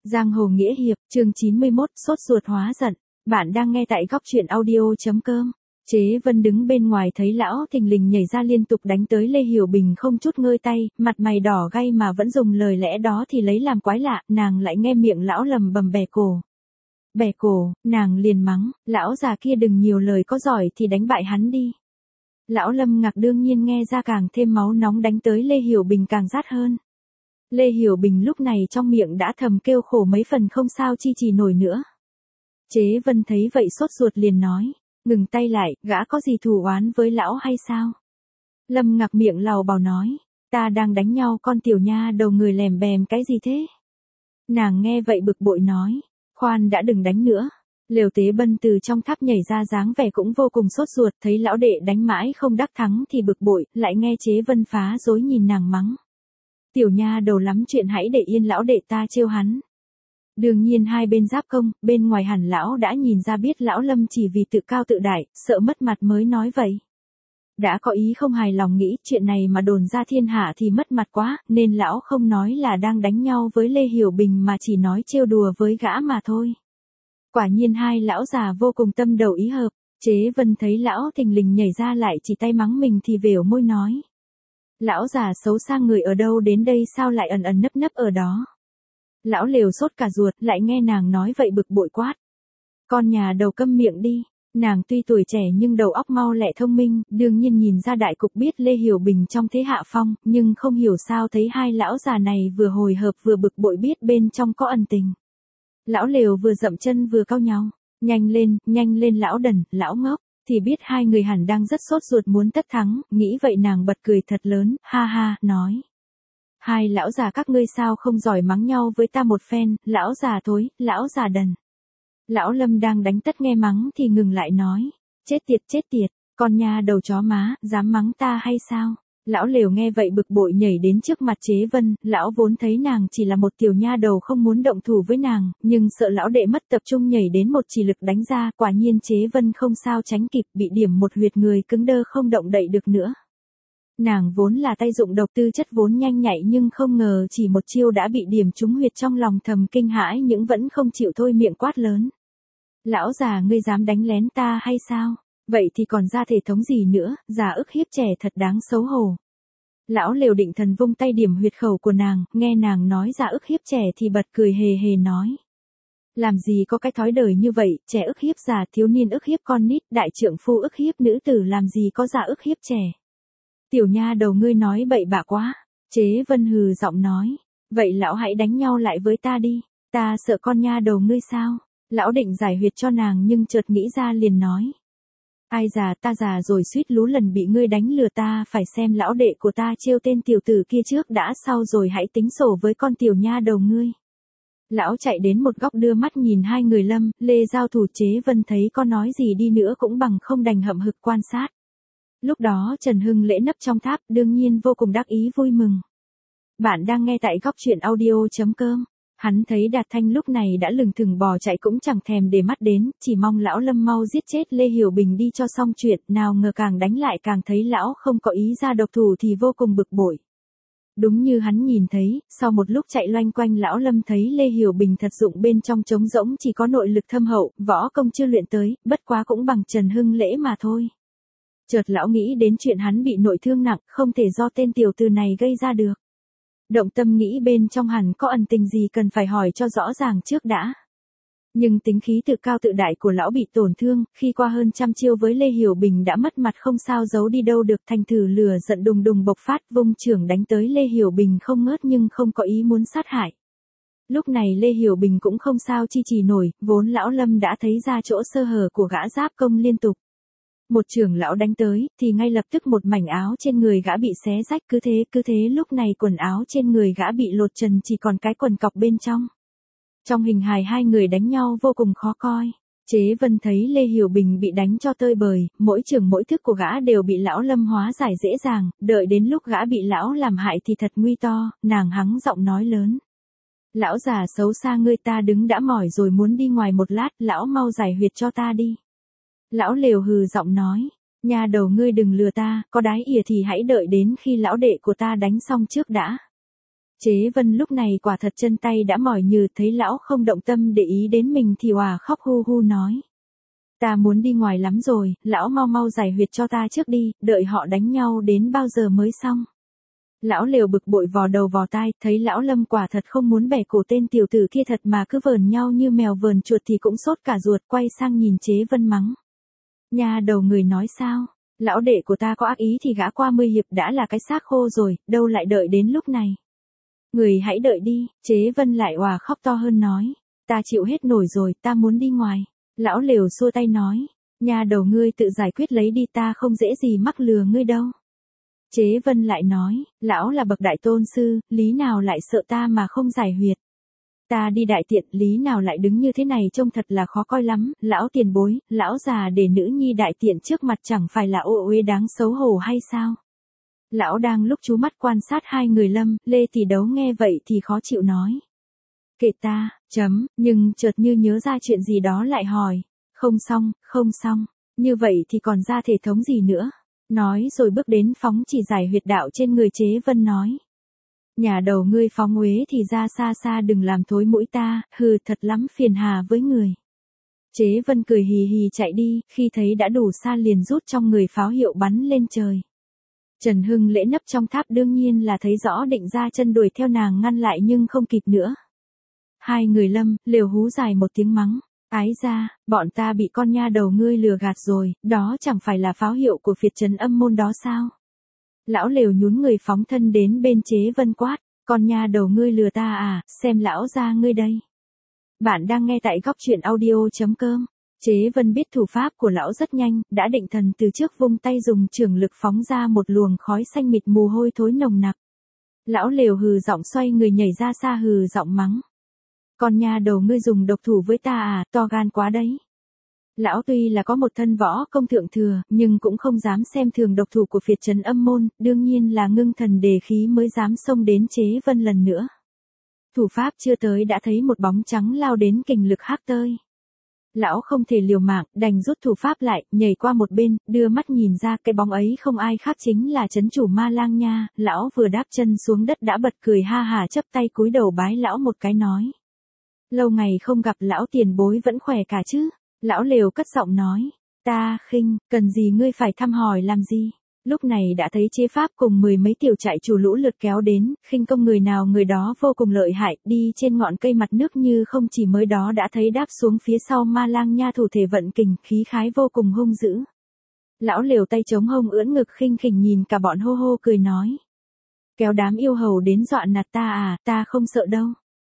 Giang hồ nghĩa hiệp, chương 91, sốt ruột hóa giận. Bạn đang nghe tại góc truyện audio.com. Chế Vân đứng bên ngoài thấy lão thình lình nhảy ra liên tục đánh tới Lê Hiểu Bình không chút ngơi tay, mặt mày đỏ gay mà vẫn dùng lời lẽ đó thì lấy làm quái lạ, nàng lại nghe miệng lão lầm bầm bẻ cổ. Bẻ cổ, nàng liền mắng, lão già kia đừng nhiều lời, có giỏi thì đánh bại hắn đi. Lão Lâm Ngạc đương nhiên nghe ra càng thêm máu nóng, đánh tới Lê Hiểu Bình càng rát hơn. Lê Hiểu Bình lúc này trong miệng đã thầm kêu khổ mấy phần, không sao chi trì nổi nữa. Chế Vân thấy vậy sốt ruột liền nói, ngừng tay lại, gã có gì thù oán với lão hay sao? Lâm Ngạc miệng lào bào nói, ta đang đánh nhau, con tiểu nha đầu người lèm bèm cái gì thế? Nàng nghe vậy bực bội nói, khoan đã, đừng đánh nữa. Lều Tế Bân từ trong tháp nhảy ra, dáng vẻ cũng vô cùng sốt ruột, thấy lão đệ đánh mãi không đắc thắng thì bực bội, lại nghe Chế Vân phá dối nhìn nàng mắng. Tiểu nha đầu lắm chuyện, hãy để yên lão đệ ta trêu hắn. Đương nhiên hai bên giáp công, bên ngoài hẳn lão đã nhìn ra biết lão Lâm chỉ vì tự cao tự đại, sợ mất mặt mới nói vậy. Đã có ý không hài lòng, nghĩ chuyện này mà đồn ra thiên hạ thì mất mặt quá, nên lão không nói là đang đánh nhau với Lê Hiểu Bình mà chỉ nói trêu đùa với gã mà thôi. Quả nhiên hai lão già vô cùng tâm đầu ý hợp. Chế Vân thấy lão thình lình nhảy ra lại chỉ tay mắng mình thì vểo môi nói. Lão già xấu xa, người ở đâu đến đây sao lại ẩn ẩn nấp nấp ở đó? Lão Lều sốt cả ruột, lại nghe nàng nói vậy bực bội quát. Con nhà đầu câm miệng đi. Nàng tuy tuổi trẻ nhưng đầu óc mau lẹ thông minh, đương nhiên nhìn ra đại cục, biết Lê Hiểu Bình trong thế hạ phong, nhưng không hiểu sao thấy hai lão già này vừa hồi hộp vừa bực bội, biết bên trong có ẩn tình. Lão Lều vừa dậm chân vừa cau nhau, nhanh lên lão đần, lão ngốc. Thì biết hai người hẳn đang rất sốt ruột muốn tất thắng, nghĩ vậy nàng bật cười thật lớn, ha ha, nói. Hai lão già các ngươi sao không giỏi mắng nhau với ta một phen, lão già thối, lão già đần. Lão Lâm đang đánh tất nghe mắng thì ngừng lại nói, chết tiệt, con nha đầu chó má, dám mắng ta hay sao? Lão Lều nghe vậy bực bội nhảy đến trước mặt Chế Vân, lão vốn thấy nàng chỉ là một tiểu nha đầu không muốn động thủ với nàng, nhưng sợ lão đệ mất tập trung nhảy đến một chỉ lực đánh ra, quả nhiên Chế Vân không sao tránh kịp, bị điểm một huyệt, người cứng đơ không động đậy được nữa. Nàng vốn là tay dụng độc, tư chất vốn nhanh nhạy, nhưng không ngờ chỉ một chiêu đã bị điểm trúng huyệt, trong lòng thầm kinh hãi nhưng vẫn không chịu thôi, miệng quát lớn. Lão già, ngươi dám đánh lén ta hay sao? Vậy thì còn ra thể thống gì nữa, già ức hiếp trẻ thật đáng xấu hổ. Lão Lều định thần vung tay điểm huyệt khẩu của nàng, nghe nàng nói già ức hiếp trẻ thì bật cười hề hề nói. Làm gì có cái thói đời như vậy, trẻ ức hiếp già, thiếu niên ức hiếp con nít, đại trượng phu ức hiếp nữ tử, làm gì có già ức hiếp trẻ. Tiểu nha đầu ngươi nói bậy bạ quá. Chế Vân hừ giọng nói. Vậy lão hãy đánh nhau lại với ta đi, ta sợ con nha đầu ngươi sao? Lão định giải huyệt cho nàng nhưng chợt nghĩ ra liền nói. Ai già, ta già rồi suýt lú lần bị ngươi đánh lừa, ta phải xem lão đệ của ta trêu tên tiểu tử kia trước đã, sau rồi hãy tính sổ với con tiểu nha đầu ngươi. Lão chạy đến một góc đưa mắt nhìn hai người Lâm, Lê giao thủ. Chế Vân thấy có nói gì đi nữa cũng bằng không, đành hậm hực quan sát. Lúc đó Trần Hưng Lễ nấp trong tháp, đương nhiên vô cùng đắc ý vui mừng. Bạn đang nghe tại góc truyện audio.com. Hắn thấy Đạt Thanh lúc này đã lừng thừng bò chạy cũng chẳng thèm để mắt đến, chỉ mong lão Lâm mau giết chết Lê Hiểu Bình đi cho xong chuyện, nào ngờ càng đánh lại càng thấy lão không có ý ra độc thủ thì vô cùng bực bội. Đúng như hắn nhìn thấy, sau một lúc chạy loanh quanh lão Lâm thấy Lê Hiểu Bình thật dụng bên trong trống rỗng, chỉ có nội lực thâm hậu, võ công chưa luyện tới, bất quá cũng bằng Trần Hưng Lễ mà thôi. Chợt lão nghĩ đến chuyện hắn bị nội thương nặng, không thể do tên tiểu tử này gây ra được. Động tâm nghĩ bên trong hẳn có ẩn tình gì cần phải hỏi cho rõ ràng trước đã. Nhưng tính khí tự cao tự đại của lão bị tổn thương, khi qua hơn trăm chiêu với Lê Hiểu Bình đã mất mặt không sao giấu đi đâu được, thành thử lửa giận đùng đùng bộc phát, vung chưởng đánh tới Lê Hiểu Bình không ngớt nhưng không có ý muốn sát hại. Lúc này Lê Hiểu Bình cũng không sao chi trì nổi, vốn lão Lâm đã thấy ra chỗ sơ hở của gã giáp công liên tục. Một chưởng lão đánh tới, thì ngay lập tức một mảnh áo trên người gã bị xé rách, cứ thế lúc này quần áo trên người gã bị lột trần, chỉ còn cái quần cọc bên trong. Trong hình hài hai người đánh nhau vô cùng khó coi. Chế Vân thấy Lê Hiểu Bình bị đánh cho tơi bời, mỗi chưởng mỗi thức của gã đều bị lão Lâm hóa giải dễ dàng, đợi đến lúc gã bị lão làm hại thì thật nguy to, nàng hắng giọng nói lớn. Lão già xấu xa, ngươi ta đứng đã mỏi rồi muốn đi ngoài một lát, lão mau giải huyệt cho ta đi. Lão Lều hừ giọng nói, nha đầu ngươi đừng lừa ta, có đái ỉa thì hãy đợi đến khi lão đệ của ta đánh xong trước đã. Chế Vân lúc này quả thật chân tay đã mỏi nhừ, thấy lão không động tâm để ý đến mình thì òa khóc hu hu nói. Ta muốn đi ngoài lắm rồi, lão mau mau giải huyệt cho ta trước đi, đợi họ đánh nhau đến bao giờ mới xong. Lão Lều bực bội vò đầu vò tai, thấy lão Lâm quả thật không muốn bẻ cổ tên tiểu tử kia thật mà cứ vờn nhau như mèo vờn chuột thì cũng sốt cả ruột, quay sang nhìn Chế Vân mắng. Nhà đầu người nói sao? Lão đệ của ta có ác ý thì gã qua 10 hiệp đã là cái xác khô rồi, đâu lại đợi đến lúc này. Người hãy đợi đi, Chế Vân lại òa khóc to hơn nói. Ta chịu hết nổi rồi, ta muốn đi ngoài. Lão Lều xua tay nói. Nhà đầu ngươi tự giải quyết lấy đi, ta không dễ gì mắc lừa ngươi đâu. Chế Vân lại nói, lão là bậc đại tôn sư, lý nào lại sợ ta mà không giải huyệt. Ta đi đại tiện, lý nào lại đứng như thế này trông thật là khó coi lắm, lão tiền bối, lão già để nữ nhi đại tiện trước mặt chẳng phải là ô uế đáng xấu hổ hay sao? Lão đang lúc chú mắt quan sát hai người Lâm, Lê Tỷ Đấu nghe vậy thì khó chịu nói. Kệ ta, nhưng chợt như nhớ ra chuyện gì đó lại hỏi. Không xong, như vậy thì còn ra thể thống gì nữa? Nói rồi bước đến phóng chỉ giải huyệt đạo trên người Chế Vân nói. Nhà đầu ngươi phóng uế thì ra xa xa đừng làm thối mũi ta, hừ thật lắm phiền hà với người. Chế Vân cười hì hì chạy đi, khi thấy đã đủ xa liền rút trong người pháo hiệu bắn lên trời. Trần Hưng Lễ nấp trong tháp đương nhiên là thấy rõ định ra chân đuổi theo nàng ngăn lại nhưng không kịp nữa. Hai người Lâm, Lều hú dài một tiếng mắng. Ái ra, bọn ta bị con nha đầu ngươi lừa gạt rồi, đó chẳng phải là pháo hiệu của phiệt trấn âm môn đó sao? Lão Lều nhún người phóng thân đến bên Chế Vân quát, con nha đầu ngươi lừa ta à, xem lão ra ngươi đây. Bạn đang nghe tại góc truyện audio.com. Chế Vân biết thủ pháp của lão rất nhanh, đã định thần từ trước vung tay dùng trường lực phóng ra một luồng khói xanh mịt mù hôi thối nồng nặc. Lão Lều hừ giọng xoay người nhảy ra xa hừ giọng mắng. Con nha đầu ngươi dùng độc thủ với ta à, to gan quá đấy. Lão tuy là có một thân võ công thượng thừa, nhưng cũng không dám xem thường độc thủ của phiệt trấn âm môn, đương nhiên là ngưng thần đề khí mới dám xông đến Chế Vân lần nữa. Thủ pháp chưa tới đã thấy một bóng trắng lao đến kình lực hác tơi. Lão không thể liều mạng, đành rút thủ pháp lại, nhảy qua một bên, đưa mắt nhìn ra cái bóng ấy không ai khác chính là trấn chủ Ma Lang nha, lão vừa đáp chân xuống đất đã bật cười ha hả chắp tay cúi đầu bái lão một cái nói. Lâu ngày không gặp lão tiền bối vẫn khỏe cả chứ? Lão Lều cất giọng nói. Ta khinh, cần gì ngươi phải thăm hỏi làm gì? Lúc này đã thấy Chế Pháp cùng 10 mấy tiểu trại chủ lũ lượt kéo đến, khinh công người nào người đó vô cùng lợi hại, đi trên ngọn cây mặt nước như không chỉ mới đó đã thấy đáp xuống phía sau Ma Lang nha thủ thể vận kình, khí khái vô cùng hung dữ. Lão Lều tay chống hông ưỡn ngực khinh khỉnh nhìn cả bọn hô hô cười nói. Kéo đám yêu hầu đến dọa nạt ta à, ta không sợ đâu.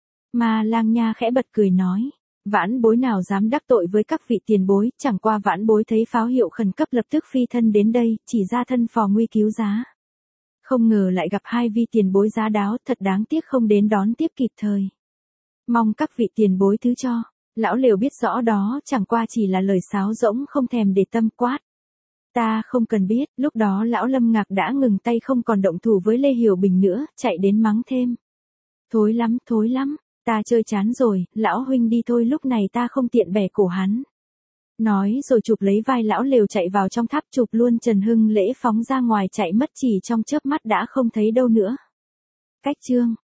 Ma Lang nha khẽ bật cười nói. Vãn bối nào dám đắc tội với các vị tiền bối, chẳng qua vãn bối thấy pháo hiệu khẩn cấp lập tức phi thân đến đây, chỉ ra thân phò nguy cứu giá. Không ngờ lại gặp hai vị tiền bối giá đáo, thật đáng tiếc không đến đón tiếp kịp thời. Mong các vị tiền bối thứ cho. Lão Lều biết rõ đó chẳng qua chỉ là lời sáo rỗng không thèm để tâm quát. Ta không cần biết, lúc đó lão Lâm Ngạc đã ngừng tay không còn động thủ với Lê Hiểu Bình nữa, chạy đến mắng thêm. Thối lắm. Ta chơi chán rồi, lão huynh đi thôi lúc này ta không tiện bẻ cổ hắn. Nói rồi chụp lấy vai lão Lều chạy vào trong tháp chụp luôn Trần Hưng Lễ phóng ra ngoài chạy mất chỉ trong chớp mắt đã không thấy đâu nữa. Cách chương